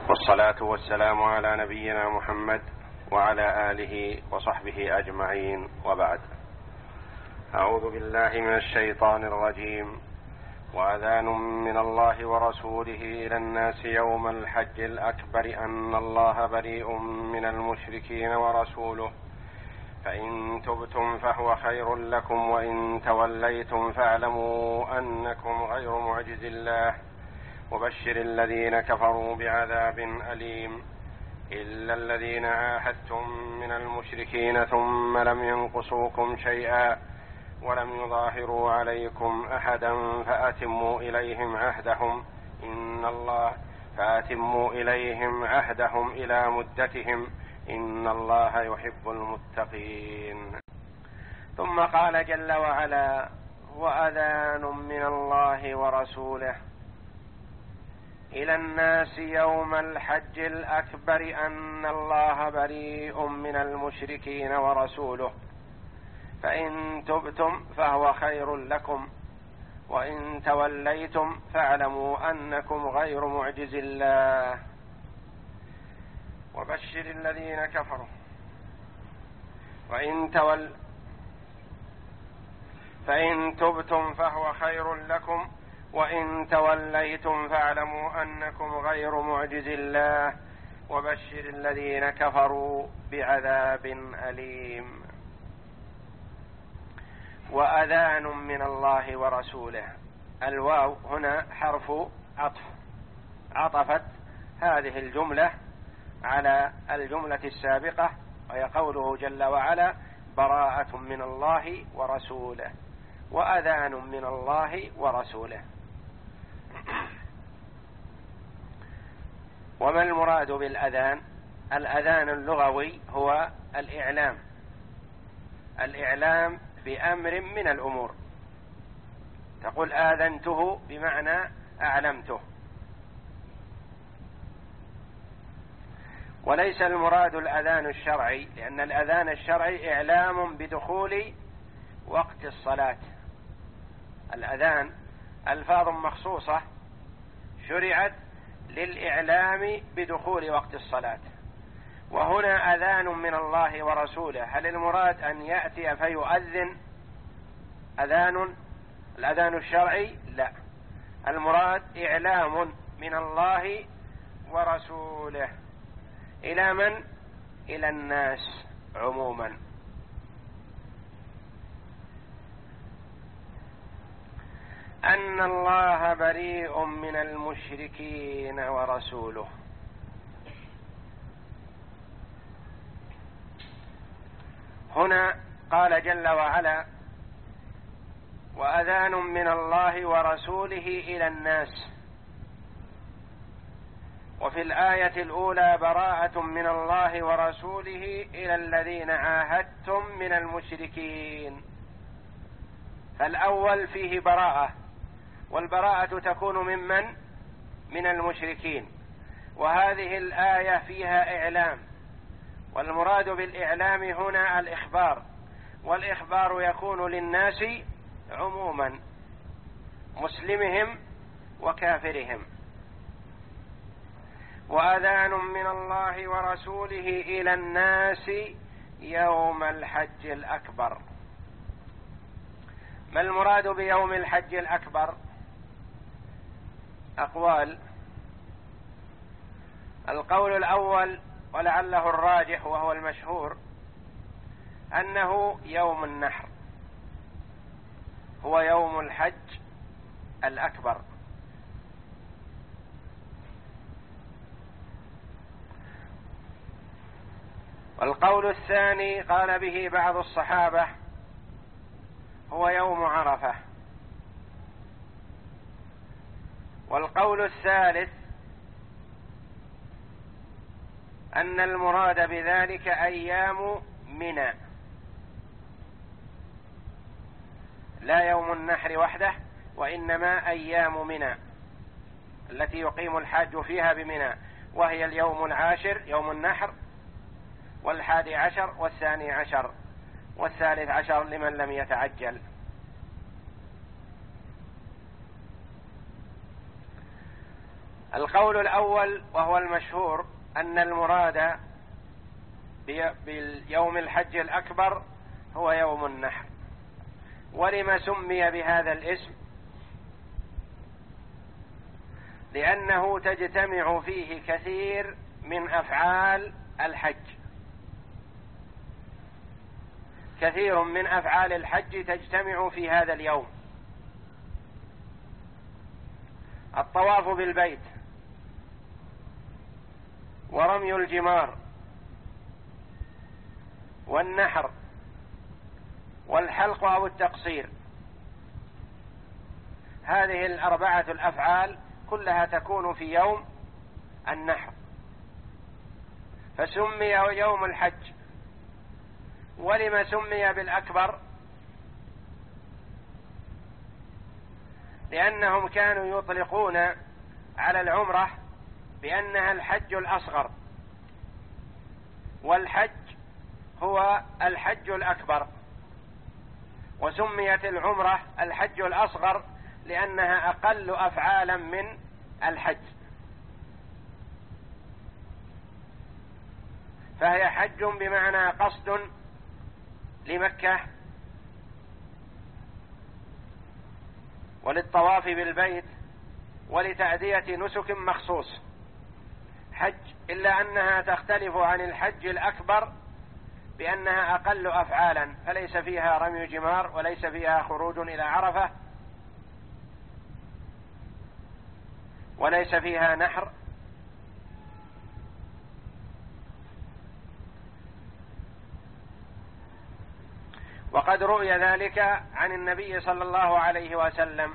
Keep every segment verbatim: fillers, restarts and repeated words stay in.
والصلاة والسلام على نبينا محمد وعلى آله وصحبه أجمعين، وبعد. أعوذ بالله من الشيطان الرجيم. وأذان من الله ورسوله إلى الناس يوم الحج الأكبر أن الله بريء من المشركين ورسوله، فإن تبتم فهو خير لكم، وإن توليتم فاعلموا أنكم غير معجز الله، وبشر الذين كفروا بعذاب أليم. إلا الذين عاهدتم من المشركين ثم لم ينقصوكم شيئا ولم يظاهروا عليكم أحدا فأتموا إليهم عهدهم إن الله فأتموا إليهم عهدهم إلى مدتهم إن الله يحب المتقين. ثم قال جل وعلا: وأذان من الله ورسوله إلى الناس يوم الحج الأكبر أن الله بريء من المشركين ورسوله، فإن تبتم فهو خير لكم، وإن توليتم فاعلموا أنكم غير معجز الله، وبشر الذين كفروا وإن تول فإن تبتم فهو خير لكم، وإن توليتم فاعلموا أنكم غير معجز الله، وبشر الذين كفروا بعذاب أليم. وأذان من الله ورسوله، الواو هنا حرف عطف، عطفت هذه الجملة على الجملة السابقة، وهي قوله جل وعلا: براءة من الله ورسوله. وأذان من الله ورسوله. وما المراد بالأذان؟ الأذان اللغوي هو الإعلام، الإعلام بأمر من الأمور. تقول آذنته بمعنى أعلمته، وليس المراد الأذان الشرعي، لأن الأذان الشرعي إعلام بدخول وقت الصلاة. الأذان ألفاظ مخصوصة شرعت للإعلام بدخول وقت الصلاة، وهنا أذان من الله ورسوله. هل المراد أن يأتي فيؤذن أذان الأذان الشرعي؟ لا، المراد إعلام من الله ورسوله. إلى من؟ إلى الناس عموما. أن الله بريء من المشركين ورسوله. هنا قال جل وعلا: وأذان من الله ورسوله إلى الناس. وفي الآية الأولى: براءة من الله ورسوله إلى الذين عاهدتم من المشركين. فالأول فيه براءة، والبراءة تكون ممن؟ من المشركين. وهذه الآية فيها إعلام، والمراد بالإعلام هنا الإخبار، والإخبار يكون للناس عموما، مسلمهم وكافرهم. وأذان من الله ورسوله إلى الناس يوم الحج الأكبر. ما المراد بيوم الحج الأكبر؟ أقوال. القول الأول ولعله الراجح وهو المشهور أنه يوم النحر، هو يوم الحج الأكبر. والقول الثاني قال به بعض الصحابة هو يوم عرفة. والقول الثالث أن المراد بذلك أيام منى، لا يوم النحر وحده، وإنما أيام منى التي يقيم الحاج فيها بمنى، وهي اليوم العاشر يوم النحر، والحادي عشر والثاني عشر والثالث عشر لمن لم يتعجل. القول الأول وهو المشهور أن المراد باليوم الحج الأكبر هو يوم النحر. ولما سمي بهذا الاسم؟ لأنه تجتمع فيه كثير من أفعال الحج، كثير من أفعال الحج تجتمع في هذا اليوم: الطواف بالبيت، ورمي الجمار، والنحر، والحلق أو التقصير. هذه الأربعة الأفعال كلها تكون في يوم النحر، فسمي يوم الحج. ولما سمي بالأكبر؟ لأنهم كانوا يطلقون على العمرة بأنها الحج الأصغر، والحج هو الحج الأكبر، وسميت العمرة الحج الأصغر لأنها أقل أفعالا من الحج، فهي حج بمعنى قصد لمكة وللطواف بالبيت ولتأدية نسك مخصوص حج، إلا أنها تختلف عن الحج الأكبر بأنها أقل أفعالا، فليس فيها رمي جمار، وليس فيها خروج إلى عرفة، وليس فيها نحر، وقد رؤي ذلك عن النبي صلى الله عليه وسلم،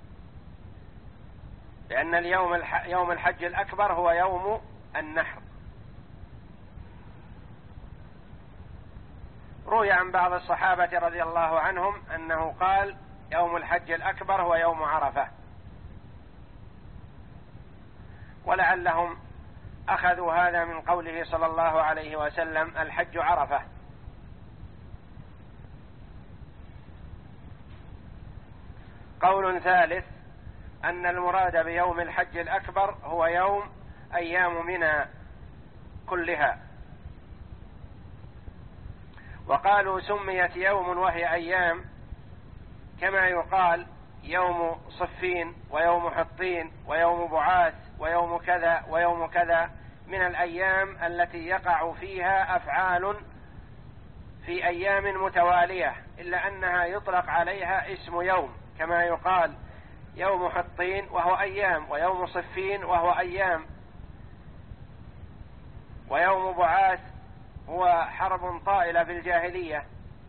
لأن اليوم الح... يوم الحج الأكبر هو يوم النحر. روي عن بعض الصحابة رضي الله عنهم أنه قال: يوم الحج الأكبر هو يوم عرفة، ولعلهم أخذوا هذا من قوله صلى الله عليه وسلم: الحج عرفة. قول ثالث أن المراد بيوم الحج الأكبر هو يوم أيام منى كلها، وقالوا سميت يوم وهي أيام، كما يقال يوم صفين ويوم حطين ويوم بعاث ويوم كذا ويوم كذا من الأيام التي يقع فيها أفعال في أيام متوالية، إلا أنها يطلق عليها اسم يوم، كما يقال يوم حطين وهو أيام، ويوم صفين وهو أيام، ويوم بعاث هو حرب طائلة في الجاهلية،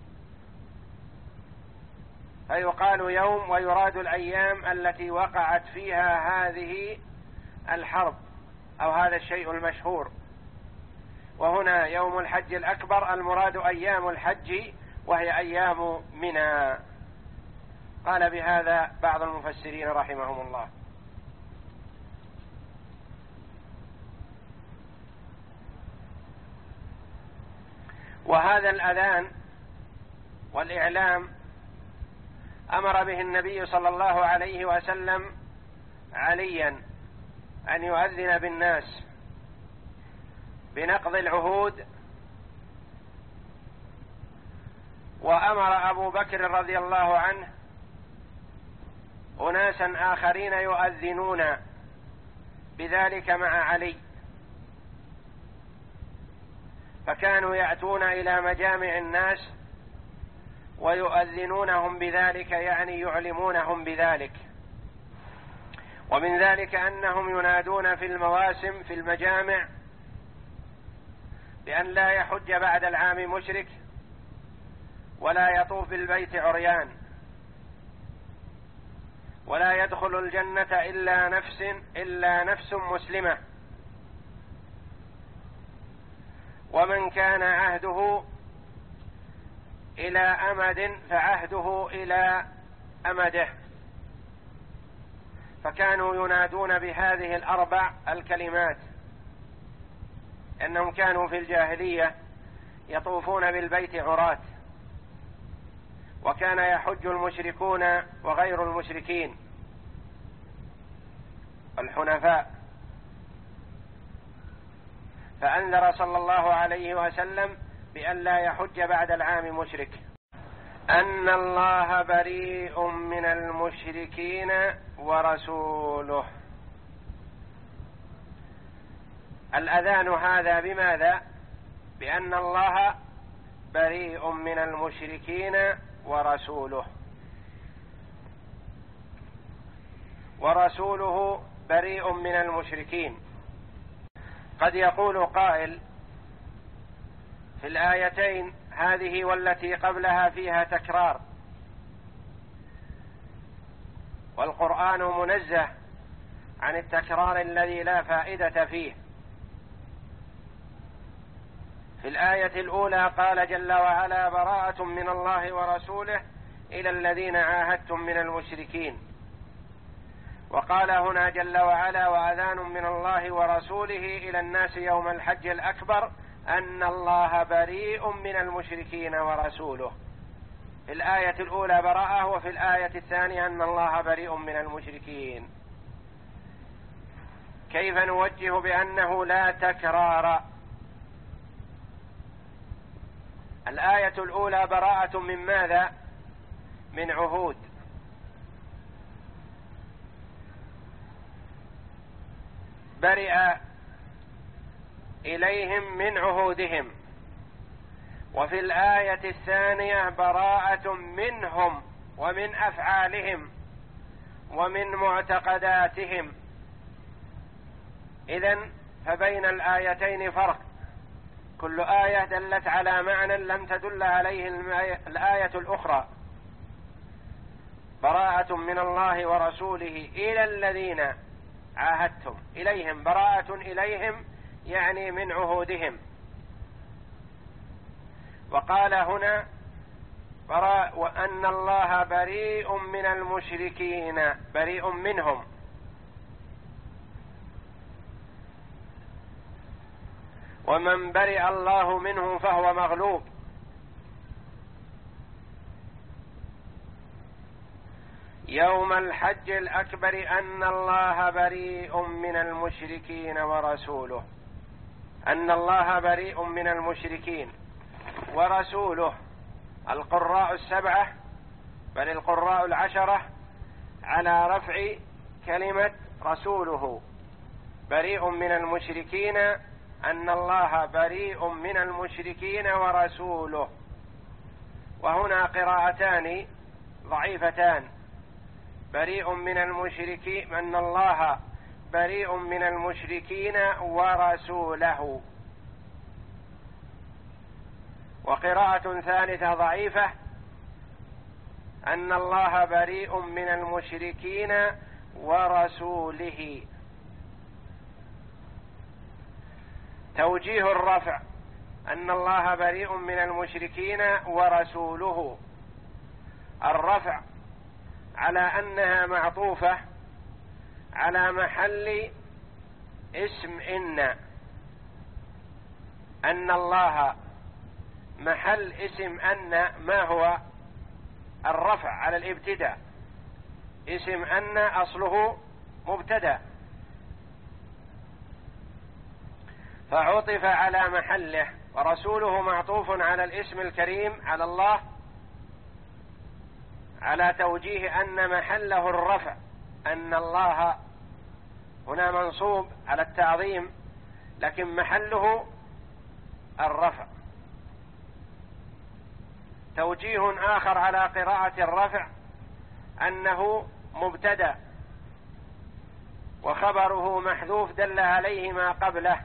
فيقال يوم ويراد الأيام التي وقعت فيها هذه الحرب أو هذا الشيء المشهور. وهنا يوم الحج الأكبر المراد أيام الحج وهي أيام منى. قال بهذا بعض المفسرين رحمهم الله. وهذا الأذان والإعلام أمر به النبي صلى الله عليه وسلم عليا أن يؤذن بالناس بنقض العهود، وأمر أبو بكر رضي الله عنه أناسا آخرين يؤذنون بذلك مع علي، فكانوا يأتون إلى مجامع الناس ويؤذنونهم بذلك، يعني يعلمونهم بذلك. ومن ذلك أنهم ينادون في المواسم في المجامع بأن لا يحج بعد العام مشرك، ولا يطوف بالبيت عريان، ولا يدخل الجنة إلا نفس إلا نفس مسلمة، ومن كان عهده إلى أمد فعهده إلى أمده. فكانوا ينادون بهذه الأربع الكلمات، أنهم كانوا في الجاهلية يطوفون بالبيت عراة، وكان يحج المشركون وغير المشركين الحنفاء فأنذر صلى الله عليه وسلم بأن لا يحج بعد العام مشرك. أن الله بريء من المشركين ورسوله. الأذان هذا بماذا؟ بأن الله بريء من المشركين ورسوله، ورسوله بريء من المشركين. قد يقول قائل في الآيتين هذه والتي قبلها فيها تكرار، والقرآن منزه عن التكرار الذي لا فائدة فيه. في الآية الأولى قال جل وعلا: براءة من الله ورسوله إلى الذين عاهدتم من المشركين. وقال هنا جل وعلا: وأذان من الله ورسوله إلى الناس يوم الحج الأكبر أن الله بريء من المشركين ورسوله. في الآية الأولى براءة، وفي الآية الثانية أن الله بريء من المشركين. كيف نوجه بأنه لا تكرار؟ الآية الأولى براءة من ماذا؟ من عهود، برئ إليهم من عهودهم. وفي الآية الثانية براءة منهم ومن أفعالهم ومن معتقداتهم. إذن فبين الآيتين فرق، كل آية دلت على معنى لم تدل عليه الآية الأخرى. براءة من الله ورسوله إلى الذين عاهدتم، إليهم براءة إليهم يعني من عهودهم. وقال هنا براء وأن الله بريء من المشركين، بريء منهم. ومن برئ الله منه فهو مغلوب. يوم الحج الأكبر أن الله بريء من المشركين ورسوله. أن الله بريء من المشركين ورسوله. القراء السبعة بل القراء العشرة على رفع كلمة رسوله. بريء من المشركين، أن الله بريء من المشركين ورسوله. وهنا قراءتان ضعيفتان: بريء من المشركين، أن الله بريء من المشركين ورسوله. وقراءة ثالثة ضعيفة: أن الله بريء من المشركين ورسوله. توجيه الرفع: أن الله بريء من المشركين ورسوله. الرفع على أنها معطوفة على محل اسم إن. أن الله محل اسم أن. ما هو الرفع على الابتداء؟ اسم أن أصله مبتدأ، فعطف على محله. ورسوله معطوف على الاسم الكريم على الله، على توجيه أن محله الرفع. أن الله هنا منصوب على التعظيم، لكن محله الرفع. توجيه آخر على قراءة الرفع أنه مبتدأ وخبره محذوف دل عليه ما قبله.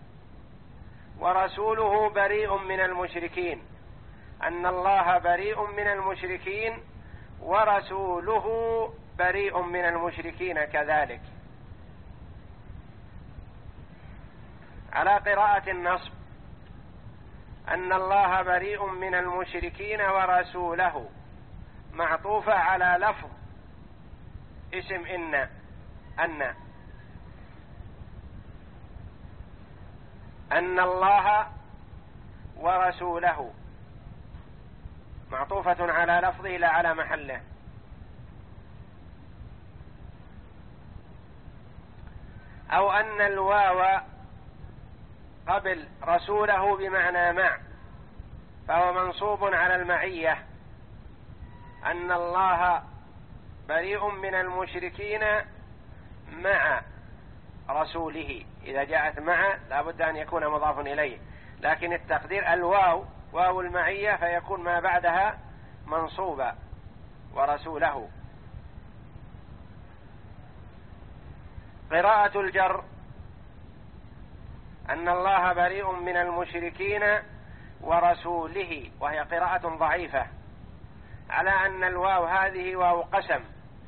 ورسوله بريء من المشركين. أن الله بريء من المشركين ورسوله بريء من المشركين كذلك. على قراءة النصب: أن الله بريء من المشركين ورسوله، معطوفة على لفظ اسم إن. أن أن الله ورسوله معطوفة على لفظه لا على محله. أو أن الواو قبل رسوله بمعنى مع، فهو منصوب على المعية، أن الله بريء من المشركين مع رسوله. إذا جاءت مع لا بد أن يكون مضاف إليه، لكن التقدير الواو واو المعية فيكون ما بعدها منصوبا ورسوله. قراءة الجر أن الله بريء من المشركين ورسوله، وهي قراءة ضعيفة، على أن الواو هذه واو قسم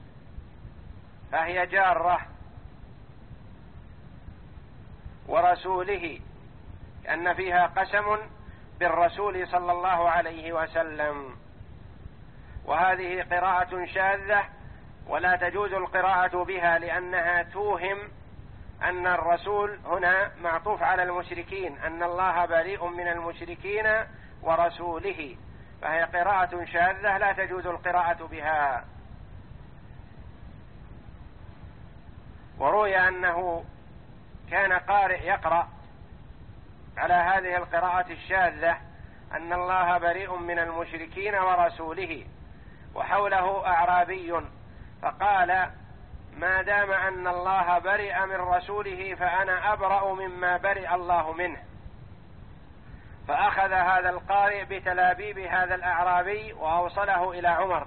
فهي جارة، ورسوله أن فيها قسم بالرسول صلى الله عليه وسلم، وهذه قراءة شاذة ولا تجوز القراءة بها، لأنها توهم أن الرسول هنا معطوف على المشركين، أن الله بريء من المشركين ورسوله، فهي قراءة شاذة لا تجوز القراءة بها. وروي أنه كان قارئ يقرأ على هذه القراءة الشاذة أن الله بريء من المشركين ورسوله، وحوله أعرابي فقال: ما دام أن الله برئ من رسوله فأنا أبرأ مما برئ الله منه. فأخذ هذا القارئ بتلابيب هذا الأعرابي وأوصله إلى عمر،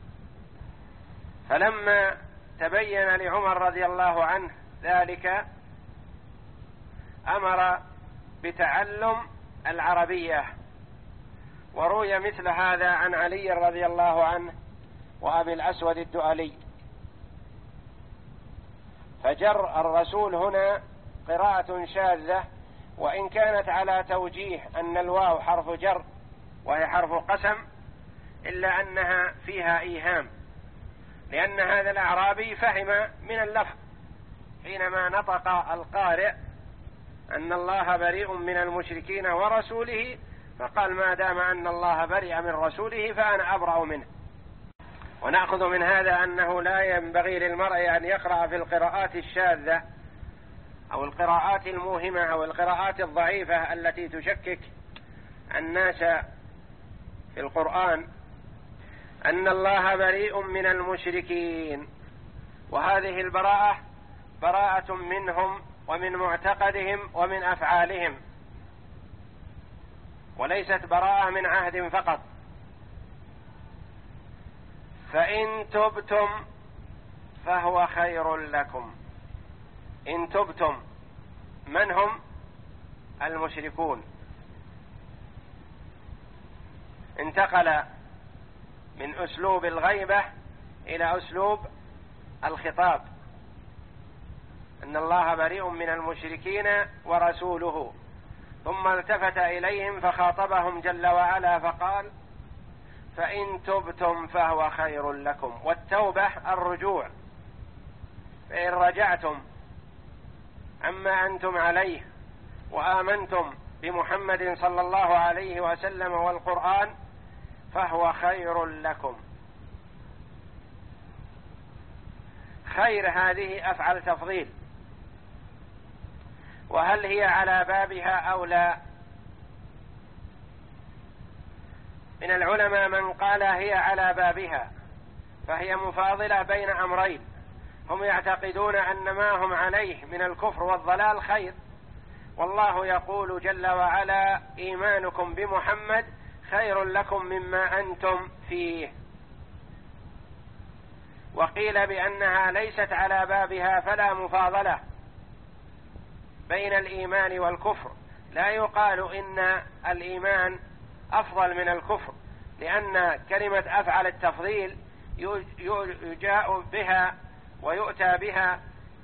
فلما تبين لعمر رضي الله عنه ذلك أمر بتعلم العربية. وروي مثل هذا عن علي رضي الله عنه وأبي الأسود الدؤلي. فجر الرسول هنا قراءة شاذة، وإن كانت على توجيه أن الواو حرف جر وهي حرف قسم، إلا أنها فيها إيهام، لأن هذا الأعرابي فهم من اللفظ حينما نطق القارئ أن الله بريء من المشركين ورسوله، فقال: ما دام أن الله برئ من رسوله فأنا أبرأ منه. ونأخذ من هذا أنه لا ينبغي للمرء أن يقرأ في القراءات الشاذة أو القراءات الموهمة أو القراءات الضعيفة التي تشكك الناس في القرآن، أن الله بريء من المشركين، وهذه البراءة براءة منهم ومن معتقدهم ومن أفعالهم، وليست براءة من عهد فقط. فإن تبتم فهو خير لكم. إن تبتم، من هم؟ المشركون. انتقل من أسلوب الغيبة إلى أسلوب الخطاب، أن الله بريء من المشركين ورسوله، ثم التفت إليهم فخاطبهم جل وعلا فقال: فإن تبتم فهو خير لكم. والتوبة الرجوع، فإن رجعتم عما أنتم عليه وآمنتم بمحمد صلى الله عليه وسلم والقرآن فهو خير لكم. خير هذه أفعل تفضيل، وهل هي على بابها أو لا؟ من العلماء من قال هي على بابها، فهي مفاضلة بين أمرين: هم يعتقدون أن ما هم عليه من الكفر والضلال خير، والله يقول جل وعلا: إيمانكم بمحمد خير لكم مما أنتم فيه. وقيل بأنها ليست على بابها، فلا مفاضلة بين الإيمان والكفر، لا يقال إن الإيمان أفضل من الكفر، لأن كلمة أفعل التفضيل يجاء بها ويؤتى بها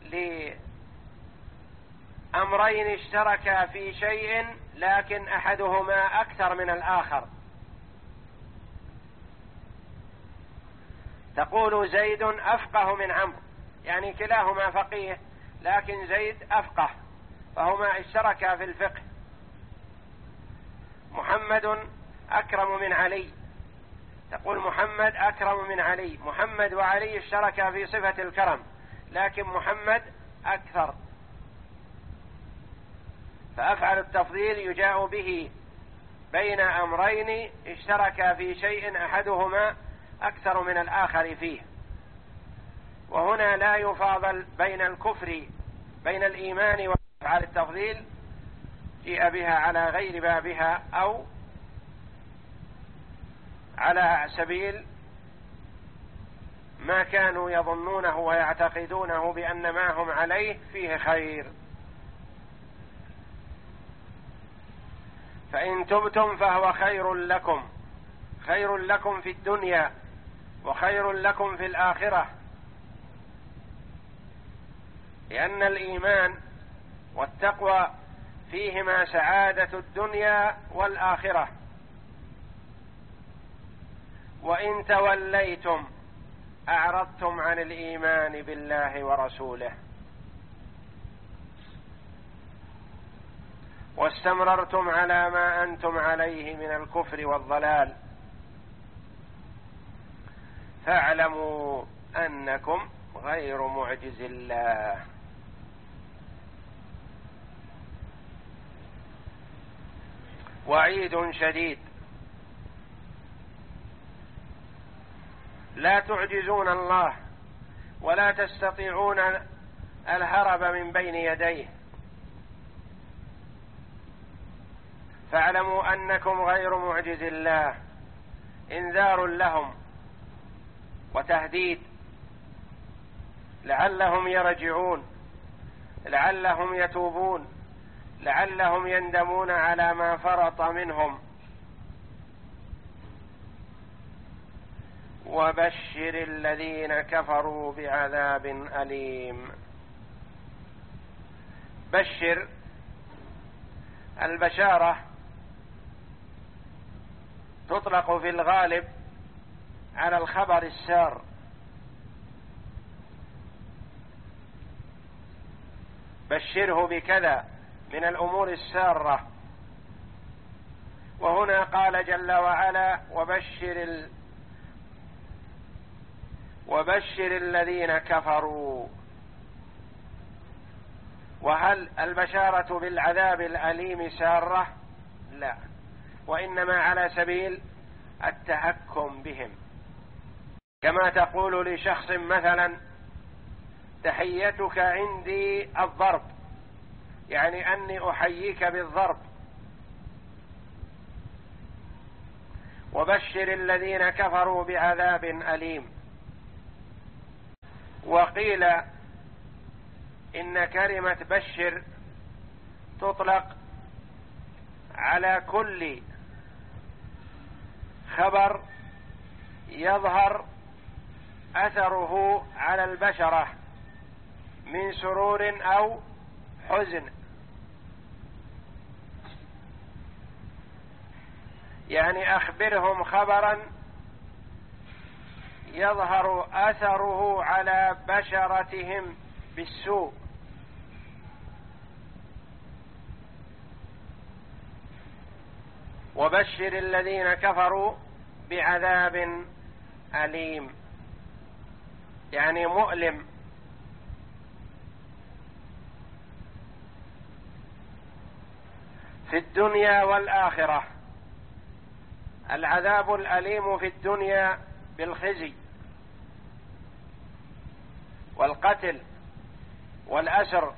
لأمرين اشتركا في شيء لكن أحدهما أكثر من الآخر. تقول زيد أفقه من عمرو، يعني كلاهما فقيه لكن زيد أفقه، فهما اشتركا في الفقه. محمد أكرم من علي، تقول محمد أكرم من علي. محمد وعلي اشتركا في صفة الكرم، لكن محمد أكثر. فأفعل التفضيل يجاء به بين أمرين اشتركا في شيء أحدهما أكثر من الآخر فيه، وهنا لا يفاضل بين الكفر بين الإيمان وأفعال التفضيل جيء بها على غير بابها أو على سبيل ما كانوا يظنونه ويعتقدونه بأن ما هم عليه فيه خير. فإن تبتم فهو خير لكم، خير لكم في الدنيا وخير لكم في الآخرة، لأن الإيمان والتقوى فيهما سعادة الدنيا والآخرة. وإن توليتم أعرضتم عن الإيمان بالله ورسوله واستمررتم على ما أنتم عليه من الكفر والضلال فاعلموا أنكم غير معجز الله. وعيد شديد، لا تعجزون الله ولا تستطيعون الهرب من بين يديه، فاعلموا أنكم غير معجز الله. إنذار لهم وتهديد لعلهم يرجعون، لعلهم يتوبون، لعلهم يندمون على ما فرط منهم. وبشر الذين كفروا بعذاب أليم. بشر، البشارة تطلق في الغالب على الخبر السار، بشره بكذا من الأمور السارة. وهنا قال جل وعلا وبشر ال... وبشر الذين كفروا. وهل البشارة بالعذاب الأليم سارة؟ لا، وإنما على سبيل التهكم بهم، كما تقول لشخص مثلا تحيتك عندي الضرب، يعني أني أحييك بالضرب. وبشر الذين كفروا بعذاب أليم. وقيل إن كلمة بشر تطلق على كل خبر يظهر أثره على البشرة من سرور أو حزن، يعني أخبرهم خبرا يظهر أثره على بشرتهم بالسوء. وبشر الذين كفروا بعذاب أليم، يعني مؤلم. في الدنيا والآخرة، العذاب الأليم في الدنيا بالخزي والقتل والأسر،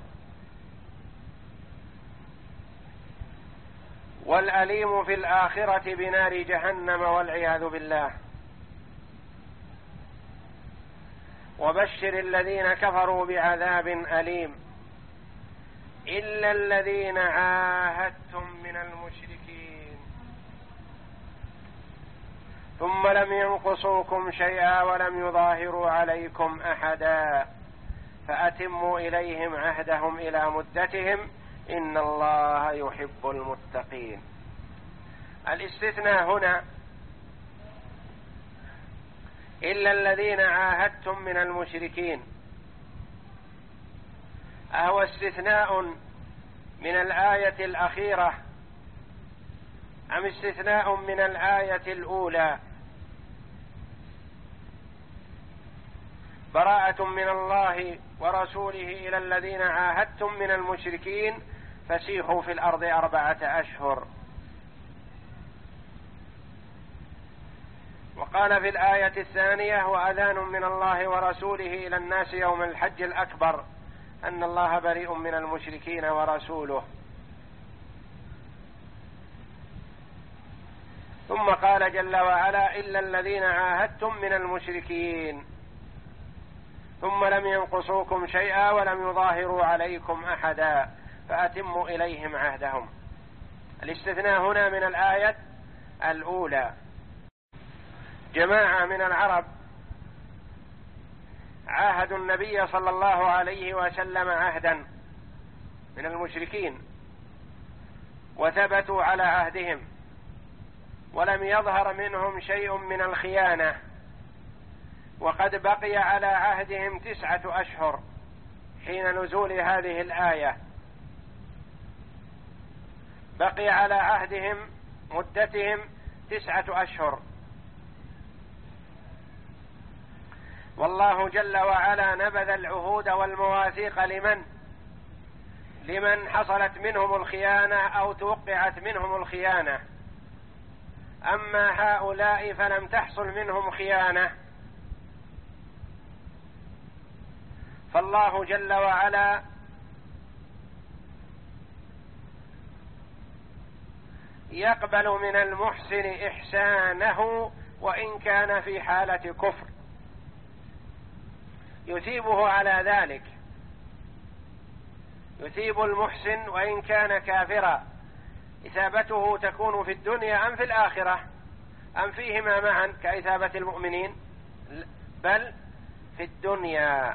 والأليم في الآخرة بنار جهنم والعياذ بالله. وبشر الذين كفروا بعذاب أليم إلا الذين عاهدتم من المشركين ثم لم ينقصوكم شيئا ولم يظاهروا عليكم أحدا فأتموا إليهم عهدهم إلى مدتهم إن الله يحب المتقين. الاستثناء هنا إلا الذين عاهدتم من المشركين، أهو استثناء من الآية الأخيرة أم استثناء من الآية الأولى؟ براءة من الله ورسوله إلى الذين عاهدتم من المشركين فسيحوا في الأرض أربعة أشهر. وقال في الآية الثانية: وأذان من الله ورسوله إلى الناس يوم الحج الأكبر أن الله بريء من المشركين ورسوله. ثم قال جل وعلا: إلا الذين عاهدتم من المشركين ثم لم ينقصوكم شيئا ولم يظاهروا عليكم أحدا فأتموا إليهم عهدهم. الاستثناء هنا من الآية الأولى. جماعة من العرب عاهدوا النبي صلى الله عليه وسلم عهدا من المشركين وثبتوا على عهدهم ولم يظهر منهم شيء من الخيانة، وقد بقي على عهدهم تسعة أشهر حين نزول هذه الآية. بقي على عهدهم مدتهم تسعة أشهر، والله جل وعلا نبذ العهود والمواثيق لمن لمن حصلت منهم الخيانة أو توقعت منهم الخيانة. أما هؤلاء فلم تحصل منهم خيانة، فالله جل وعلا يقبل من المحسن إحسانه وإن كان في حالة كفر، يثيبه على ذلك، يثيب المحسن وإن كان كافرا. إثابته تكون في الدنيا أم في الآخرة أم فيهما معا كإثابة المؤمنين؟ بل في الدنيا.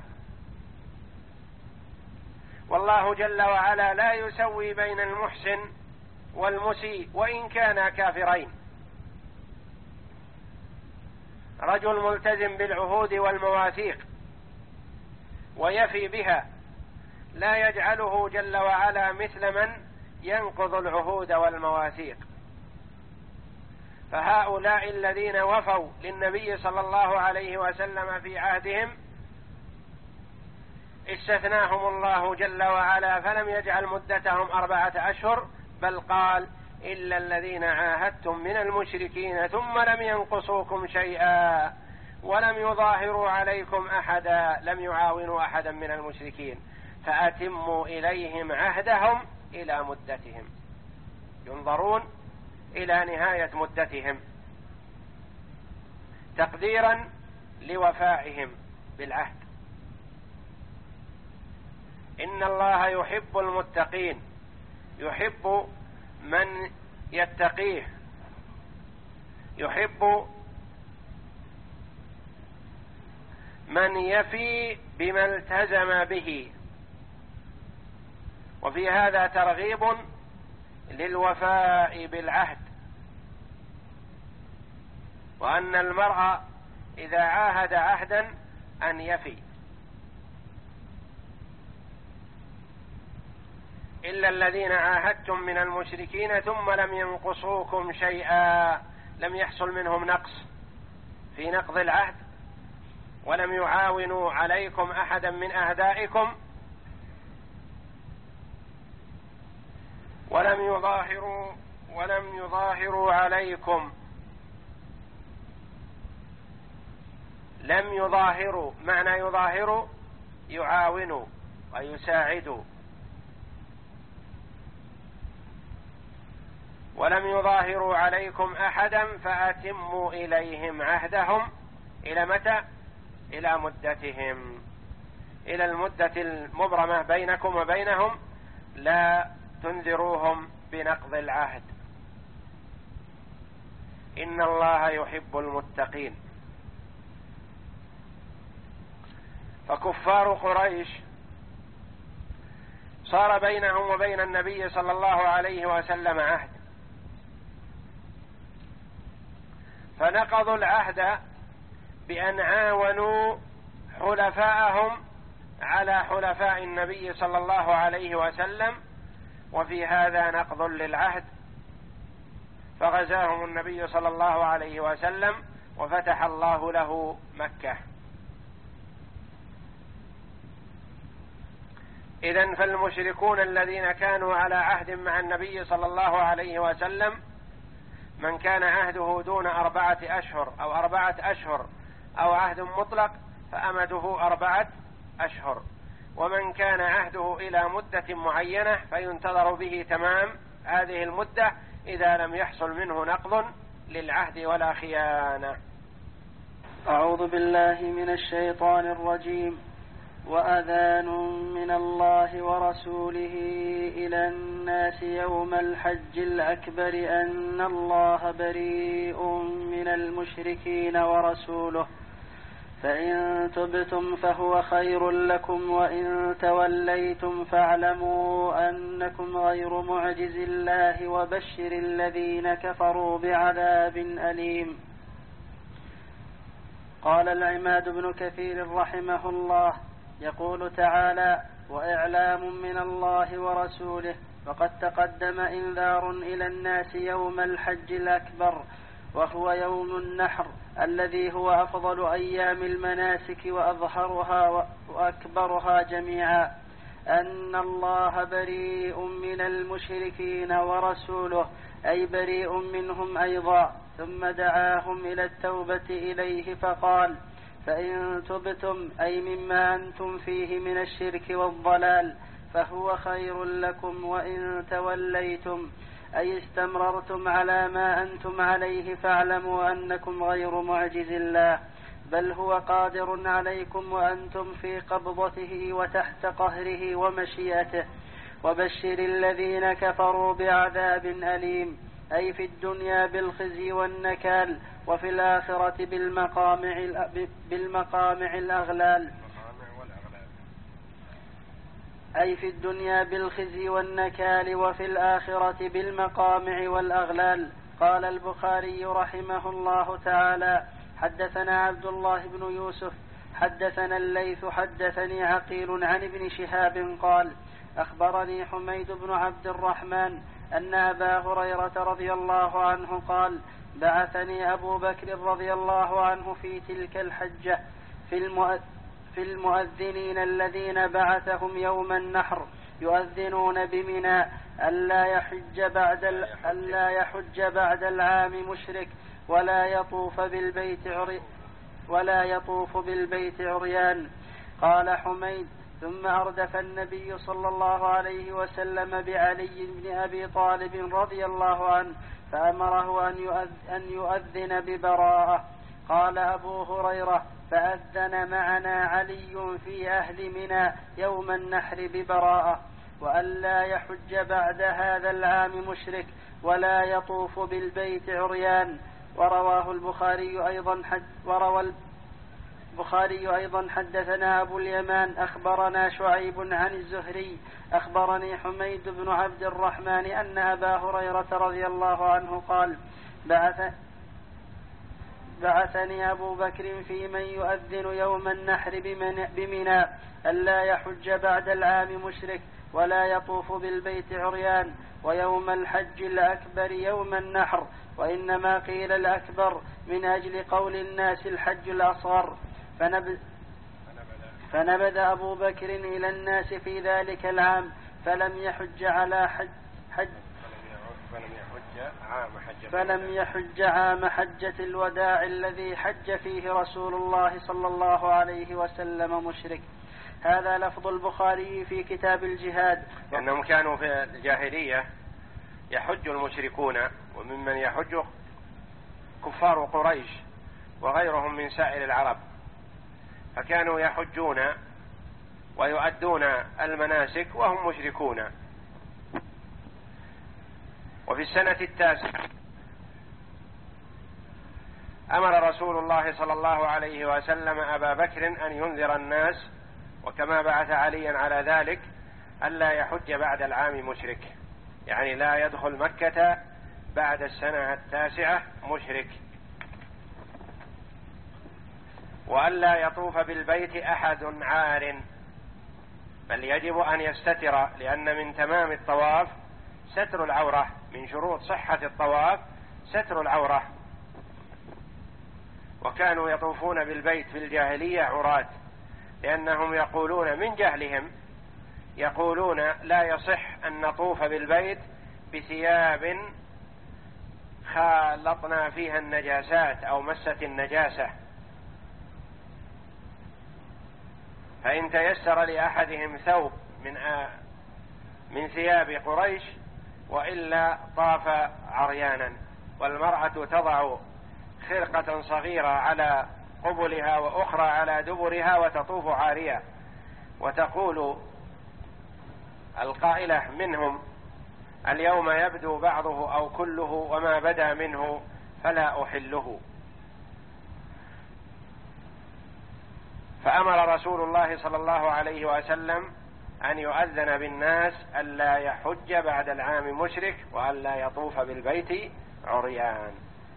والله جل وعلا لا يسوي بين المحسن والمسيء وإن كانا كافرين. رجل ملتزم بالعهود والمواثيق ويفي بها لا يجعله جل وعلا مثل من ينقض العهود والمواثيق. فهؤلاء الذين وفوا للنبي صلى الله عليه وسلم في عهدهم استثناهم الله جل وعلا فلم يجعل مدتهم أربعة أشهر، بل قال: إلا الذين عاهدتم من المشركين ثم لم ينقصوكم شيئا ولم يظاهروا عليكم أحدا، لم يعاونوا أحدا من المشركين، فأتموا إليهم عهدهم إلى مدتهم. ينظرون إلى نهاية مدتهم تقديرا لوفائهم بالعهد. إن الله يحب المتقين، يحب من يتقيه، يحب من يفي بما التزم به. وفي هذا ترغيب للوفاء بالعهد، وأن المرء إذا عاهد عهدا أن يفي. إلا الذين عاهدتم من المشركين ثم لم ينقصوكم شيئا، لم يحصل منهم نقص في نقض العهد، ولم يعاونوا عليكم أحدا من أعدائكم، ولم يظاهروا ولم يظاهروا عليكم. لم يظاهروا، معنى يظاهروا يعاونوا ويساعدوا. ولم يظاهروا عليكم أحدا فأتموا إليهم عهدهم إلى متى؟ إلى مدتهم، إلى المدة المبرمة بينكم وبينهم، لا تنذروهم بنقض العهد. إن الله يحب المتقين. فكفار قريش صار بينهم وبين النبي صلى الله عليه وسلم عهد، فنقضوا العهد بأن عاونوا حلفاءهم على حلفاء النبي صلى الله عليه وسلم، وفي هذا نقض للعهد، فغزاهم النبي صلى الله عليه وسلم وفتح الله له مكة. إذن فالمشركون الذين كانوا على عهد مع النبي صلى الله عليه وسلم من كان عهده دون أربعة أشهر أو أربعة أشهر أو عهد مطلق فأمده أربعة أشهر، ومن كان عهده إلى مدة معينة فينتظر به تمام هذه المدة إذا لم يحصل منه نقض للعهد ولا خيانة. أعوذ بالله من الشيطان الرجيم. وأذان من الله ورسوله إلى الناس يوم الحج الأكبر أن الله بريء من المشركين ورسوله فإن تبتم فهو خير لكم وإن توليتم فاعلموا أنكم غير معجز الله وبشر الذين كفروا بعذاب أليم. قال العماد بن كثير رحمه الله يقول تعالى: وإعلام من الله ورسوله، وقد تقدم إنذار إلى الناس يوم الحج الأكبر وهو يوم النحر الذي هو أفضل أيام المناسك وأظهرها وأكبرها جميعا، أن الله بريء من المشركين ورسوله، أي بريء منهم أيضا، ثم دعاهم إلى التوبة إليه فقال: فإن تبتم أي مما أنتم فيه من الشرك والضلال فهو خير لكم، وإن توليتم أي استمررتم على ما أنتم عليه فاعلموا أنكم غير معجز الله، بل هو قادر عليكم وأنتم في قبضته وتحت قهره ومشيئته، وبشر الذين كفروا بعذاب أليم، أي في الدنيا بالخزي والنكال، وفي الآخرة بالمقامع, بالمقامع الأغلال أي في الدنيا بالخزي والنكال وفي الآخرة بالمقامع والأغلال. قال البخاري رحمه الله تعالى: حدثنا عبد الله بن يوسف حدثنا الليث حدثني عقيل عن ابن شهاب قال: أخبرني حميد بن عبد الرحمن أن أبا هريرة رضي الله عنه قال: بعثني أبو بكر رضي الله عنه في تلك الحجة في المؤذنين الذين بعثهم يوم النحر يؤذنون بمنى ألا يحج بعد, ألا يحج بعد العام مشرك ولا يطوف بالبيت عري ولا يطوف بالبيت عريان. قال حميد: ثم أردف النبي صلى الله عليه وسلم بعلي بن أبي طالب رضي الله عنه فأمره أن يؤذن ببراءة. قال أبو هريرة: فأذن معنا علي في أهل منى يوم النحر ببراءة، وألا يحج بعد هذا العام مشرك ولا يطوف بالبيت عريان. ورواه البخاري أيضا حد وروى البخاري أيضا حدثنا أبو اليمان أخبرنا شعيب عن الزهري أخبرني حميد بن عبد الرحمن أن أبا هريرة رضي الله عنه قال: بعث بعثني أبو بكر في من يؤذن يوم النحر بمنى ألا يحج بعد العام مشرك ولا يطوف بالبيت عريان، ويوم الحج الأكبر يوم النحر، وإنما قيل الأكبر من أجل قول الناس الحج الأصغر. فنبذ, فنبذ أبو بكر إلى الناس في ذلك العام فلم يحج على حج, حج فلم يحج عام حجة فلم يحج عام حجة الوداع الذي حج فيه رسول الله صلى الله عليه وسلم مشرك. هذا لفظ البخاري في كتاب الجهاد. لأنهم كانوا في الجاهلية يحج المشركون، وممن يحج كفار قريش وغيرهم من سائر العرب، فكانوا يحجون ويؤدون المناسك وهم مشركون. وفي السنة التاسعة أمر رسول الله صلى الله عليه وسلم أبا بكر أن ينذر الناس، وكما بعث عليا على ذلك، ألا يحج بعد العام مشرك، يعني لا يدخل مكة بعد السنة التاسعة مشرك، وألا يطوف بالبيت أحد عار، بل يجب أن يستتر، لأن من تمام الطواف ستر العورة، من شروط صحة الطواف ستر العورة. وكانوا يطوفون بالبيت في الجاهلية عراة، لأنهم يقولون من جهلهم يقولون لا يصح أن نطوف بالبيت بثياب خالطنا فيها النجاسات أو مست النجاسة، فإن تيسر لأحدهم ثوب من من ثياب قريش وإلا طاف عريانا. والمرأة تضع خرقة صغيرة على قبلها وأخرى على دبرها وتطوف عارية، وتقول القائلة منهم: اليوم يبدو بعضه أو كله، وما بدا منه فلا أحله. فأمر رسول الله صلى الله عليه وسلم أن يؤذن بالناس ألا يحج بعد العام مشرك وألا يطوف بالبيت عريان.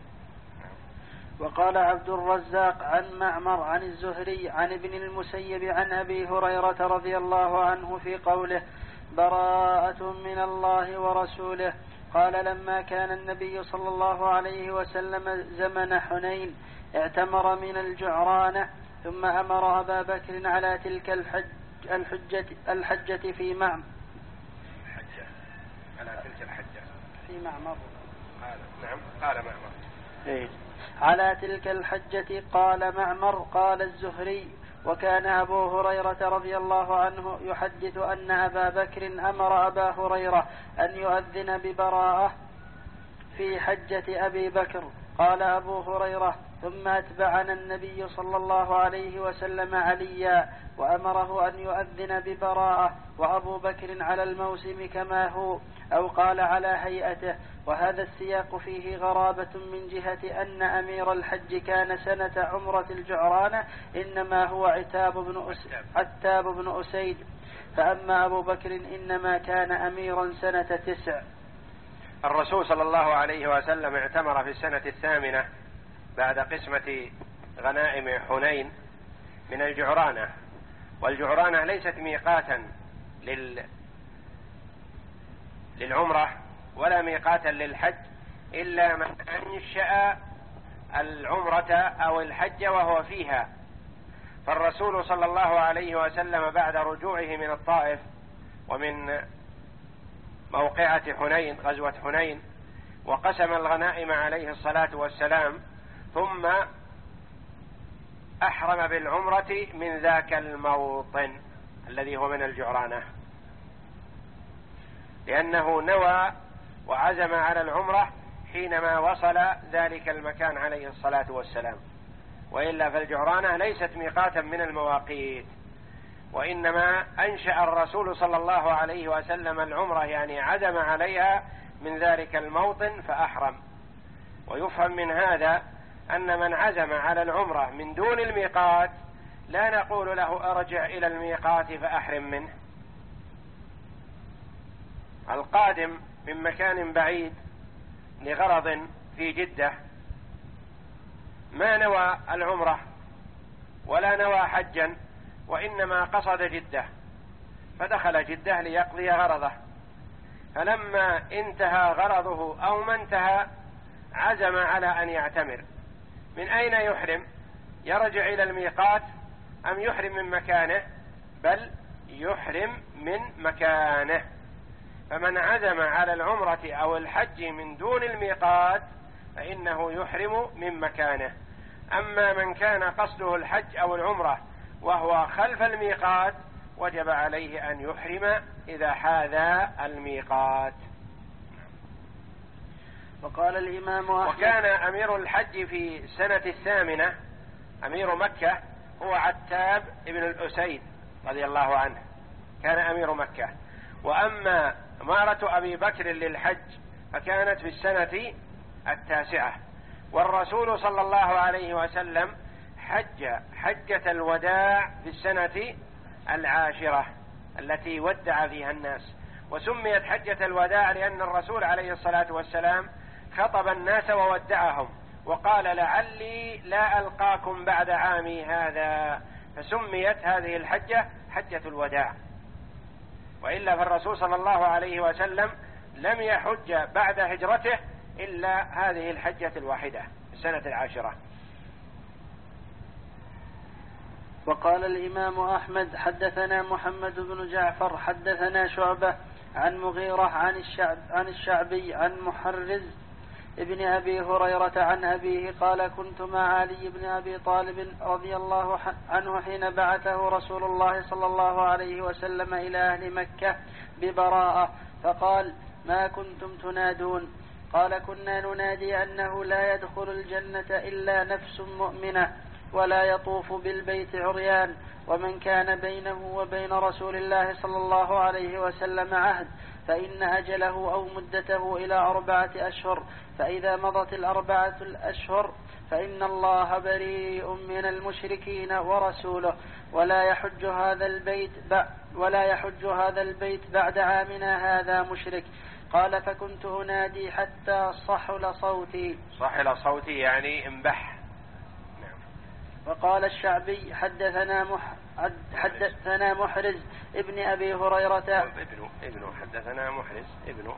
وقال عبد الرزاق عن معمر عن الزهري عن ابن المسيب عن أبي هريرة رضي الله عنه في قوله: براءة من الله ورسوله، قال: لما كان النبي صلى الله عليه وسلم زمن حنين اعتمر من الجعرانة، ثم أمر أبا بكر على تلك الحج الحجة, الحجة في معمر الحجة على تلك الحجة في معمر قال نعم قال معمر إيه؟ على تلك الحجة قال معمر. قال الزهري: وكان أبو هريرة رضي الله عنه يحدث أن أبا بكر أمر أبا هريرة أن يؤذن ببراءة في حجة أبي بكر. قال أبو هريرة: ثم أتبعنا النبي صلى الله عليه وسلم عليا وأمره أن يؤذن ببراءة، وأبو بكر على الموسم كما هو، أو قال على هيئته. وهذا السياق فيه غرابة من جهة أن أمير الحج كان سنة عمرة الجعرانة إنما هو عتاب بن, أس... عتاب بن أسيد، فأما أبو بكر إنما كان أميرا سنة تسع. الرسول صلى الله عليه وسلم اعتمر في السنة الثامنة بعد قسمة غنائم حنين من الجعرانة، والجعرانة ليست ميقاتا لل... للعمرة ولا ميقاتا للحج إلا من أنشأ العمرة أو الحج وهو فيها. فالرسول صلى الله عليه وسلم بعد رجوعه من الطائف ومن موقعة حنين غزوة حنين وقسم الغنائم عليه الصلاة والسلام، ثم أحرم بالعمرة من ذاك الموطن الذي هو من الجعرانة، لأنه نوى وعزم على العمرة حينما وصل ذلك المكان عليه الصلاة والسلام. وإلا فالجعرانة ليست ميقاتا من المواقيت، وإنما أنشأ الرسول صلى الله عليه وسلم العمرة، يعني عزم عليها من ذلك الموطن فأحرم. ويفهم من هذا أن من عزم على العمرة من دون الميقات لا نقول له أرجع إلى الميقات فأحرم منه. القادم من مكان بعيد لغرض في جدة ما نوى العمرة ولا نوى حجا، وإنما قصد جدة فدخل جدة ليقضي غرضه، فلما انتهى غرضه أو ما انتهى عزم على أن يعتمر. من أين يحرم؟ يرجع إلى الميقات أم يحرم من مكانه؟ بل يحرم من مكانه. فمن عزم على العمرة أو الحج من دون الميقات فإنه يحرم من مكانه. أما من كان قصده الحج أو العمرة وهو خلف الميقات وجب عليه أن يحرم إذا حاذى الميقات. وقال الإمام أحمد: وكان أمير الحج في السنة الثامنة أمير مكة هو عتاب ابن الأسيد رضي الله عنه، كان أمير مكة. وأما أمارة أبي بكر للحج فكانت في السنة التاسعة. والرسول صلى الله عليه وسلم حج حجة الوداع في السنة العاشرة التي ودع فيها الناس، وسميت حجة الوداع لأن الرسول عليه الصلاة والسلام خطب الناس وودعهم وقال: لعلي لا ألقاكم بعد عامي هذا، فسميت هذه الحجة حجة الوداع. وإلا فالرسول صلى الله عليه وسلم لم يحج بعد هجرته إلا هذه الحجة الواحدة السنة العاشرة. وقال الإمام أحمد حدثنا محمد بن جعفر حدثنا شعبة عن مغيرة عن الشعب عن الشعبي عن محرز ابن أبي هريرة عن أبيه قال كنت مع علي بن أبي طالب رضي الله عنه حين بعثه رسول الله صلى الله عليه وسلم إلى أهل مكة ببراءة فقال ما كنتم تنادون؟ قال كنا ننادي أنه لا يدخل الجنة إلا نفس مؤمنة ولا يطوف بالبيت عريان ومن كان بينه وبين رسول الله صلى الله عليه وسلم عهد فإن أجله أو مدته إلى أربعة أشهر فإذا مضت الأربعة الأشهر فإن الله بريء من المشركين ورسوله ولا يحج هذا البيت ولا يحج هذا البيت بعد عامنا هذا مشرك. قال فكنت أنادي حتى صحل صوتي. صحل صوتي يعني انبح. نعم. وقال الشعبي حدثنا مح حدثنا محرز ابن أبي هريرة ابن ابن حدثنا محرز ابن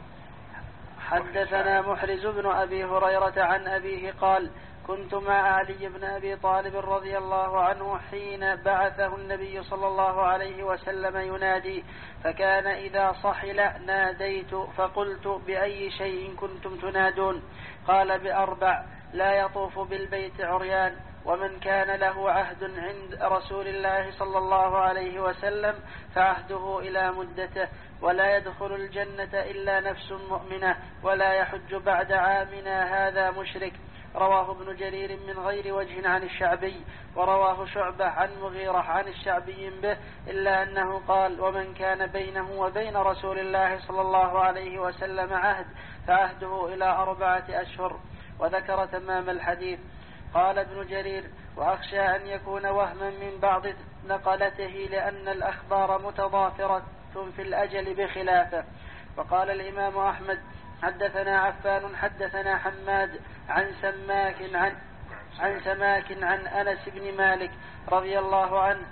حدثنا محرز بن أبي هريرة عن أبيه قال كنت مع علي بن أبي طالب رضي الله عنه حين بعثه النبي صلى الله عليه وسلم ينادي فكان إذا صحل ناديت فقلت بأي شيء كنتم تنادون؟ قال بأربع لا يطوف بالبيت عريان ومن كان له عهد عند رسول الله صلى الله عليه وسلم فعهده إلى مدته ولا يدخل الجنة إلا نفس مؤمنة ولا يحج بعد عامنا هذا مشرك. رواه ابن جرير من غير وجه عن الشعبي ورواه شعبة عن مغيرة عن الشعبي به إلا أنه قال ومن كان بينه وبين رسول الله صلى الله عليه وسلم عهد فعهده إلى أربعة أشهر وذكر تمام الحديث. قال ابن جرير وأخشى أن يكون وهما من بعض نقلته لأن الأخبار متضافرة في الأجل بخلافه. وقال الإمام أحمد حدثنا عفان حدثنا حماد عن سماك عن عن سماك عن أنس بن مالك رضي الله عنه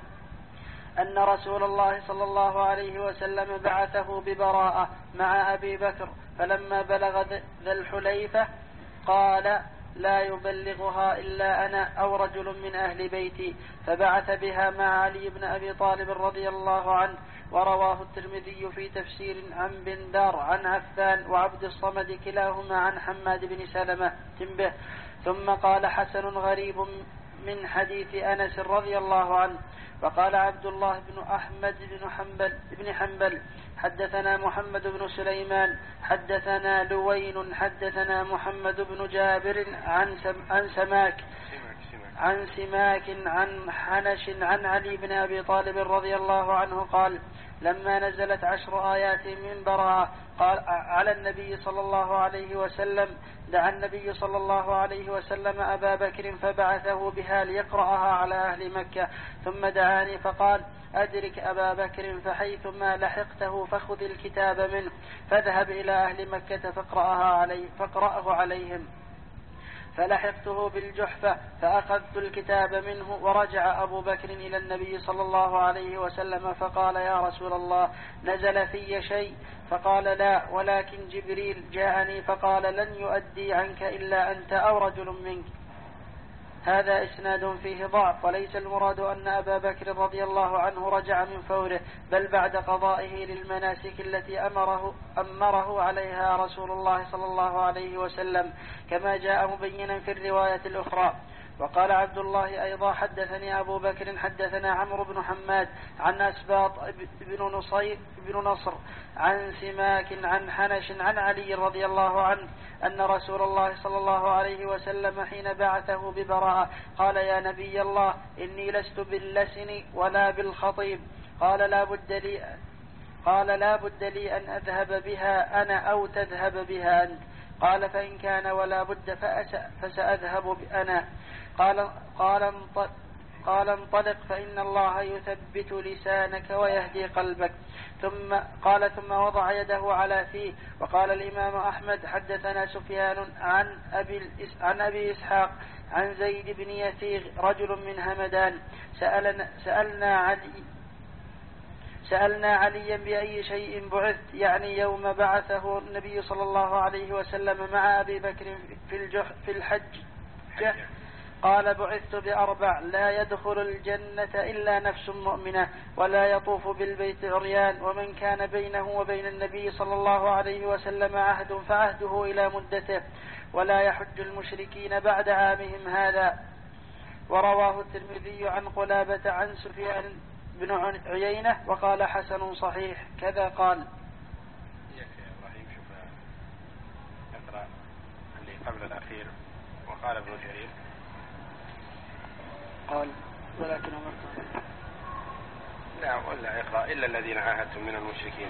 أن رسول الله صلى الله عليه وسلم بعثه ببراءة مع أبي بكر فلما بلغ ذا الحليفة قال لا يبلغها إلا أنا أو رجل من أهل بيتي فبعث بها مع علي بن أبي طالب رضي الله عنه. ورواه الترمذي في تفسير عن بندار عن عفان وعبد الصمد كلاهما عن حماد بن سلمة تنبه. ثم قال حسن غريب من حديث أنس رضي الله عنه. وقال عبد الله بن أحمد بن حنبل, بن حنبل حدثنا محمد بن سليمان حدثنا لوين حدثنا محمد بن جابر عن, سم عن سماك عن سماك عن حنش عن علي بن أبي طالب رضي الله عنه قال لما نزلت عشر آيات من براءة قال على النبي صلى الله عليه وسلم دعا النبي صلى الله عليه وسلم أبا بكر فبعثه بها ليقرأها على أهل مكة ثم دعاني فقال أدرك أبا بكر فحيثما لحقته فخذ الكتاب منه فاذهب إلى أهل مكة فاقرأها عليه فاقرأه عليهم. فلحقته بالجحفة فأخذت الكتاب منه ورجع أبو بكر إلى النبي صلى الله عليه وسلم فقال يا رسول الله نزل في شيء؟ فقال لا ولكن جبريل جاءني فقال لن يؤدي عنك إلا أنت أو رجل منك. هذا إسناد فيه ضعف وليس المراد أن أبا بكر رضي الله عنه رجع من فوره بل بعد قضائه للمناسك التي أمره, أمره عليها رسول الله صلى الله عليه وسلم كما جاء مبينا في الرواية الأخرى. وقال عبد الله أيضا حدثني أبو بكر حدثنا عمرو بن حماد عن أسباط بن نصير بن نصر عن سماك عن حنش عن علي رضي الله عنه أن رسول الله صلى الله عليه وسلم حين بعثه ببراءة قال يا نبي الله إني لست باللسن ولا بالخطيب قال لا بد لي قال لا بد لي أن أذهب بها أنا أو تذهب بها أنت. قال فإن كان ولا بد فسأذهب أنا. قال قال قال انطلق فإن الله يثبت لسانك ويهدي قلبك. ثم قال ثم وضع يده على فيه. وقال الإمام أحمد حدثنا سفيان عن أبي, عن أبي إسحاق عن زيد بن يثيغ رجل من همدان سألنا, سألنا علي سألنا عليا بأي شيء بعثت يعني يوم بعثه النبي صلى الله عليه وسلم مع أبي بكر في, الجح في الحج قال بعثت بأربع لا يدخل الجنة إلا نفس مؤمنة ولا يطوف بالبيت عريان ومن كان بينه وبين النبي صلى الله عليه وسلم عهد فعهده إلى مدته ولا يحج المشركين بعد عامهم هذا. ورواه الترمذي عن قلابة عن سفيان بن عيينة وقال حسن صحيح كذا قال. اقرأ اللي قبل الأخير. وقال ابن جرير قال ولكن أمرت لا ولا اقرأ إلا الذين عاهدتم من المشركين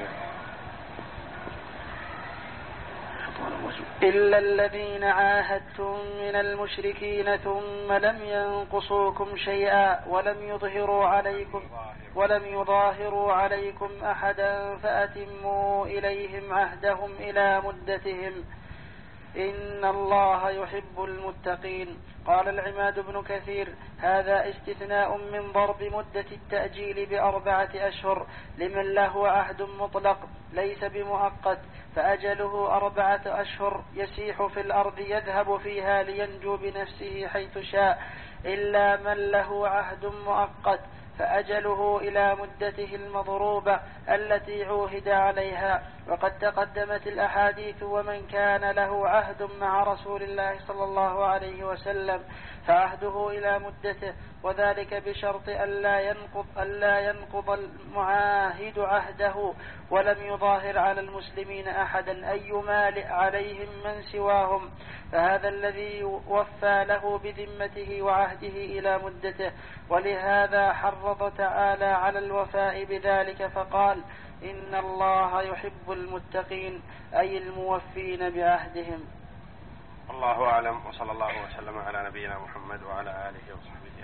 إلا الذين عاهدتم من المشركين ثم لم ينقصوكم شيئا ولم يظهروا عليكم ولم يظاهروا عليكم أحدا فأتموا إليهم عهدهم إلى مدتهم إن الله يحب المتقين. قال العماد بن كثير هذا استثناء من ضرب مدة التأجيل بأربعة أشهر لمن له عهد مطلق ليس بمؤقت فأجله أربعة أشهر يسيح في الأرض يذهب فيها لينجو بنفسه حيث شاء إلا من له عهد مؤقت فأجله إلى مدته المضروبة التي عوهد عليها. وقد تقدمت الأحاديث ومن كان له عهد مع رسول الله صلى الله عليه وسلم فعهده إلى مدته وذلك بشرط ألا ينقض, ألا ينقض المعاهد عهده ولم يظاهر على المسلمين أحدا أي مالئ عليهم من سواهم فهذا الذي وفى له بذمته وعهده إلى مدته. ولهذا حرض تعالى على الوفاء بذلك فقال إن الله يحب المتقين أي الموفين بعهدهم. الله أعلم وصلى الله وسلم على نبينا محمد وعلى آله وصحبه.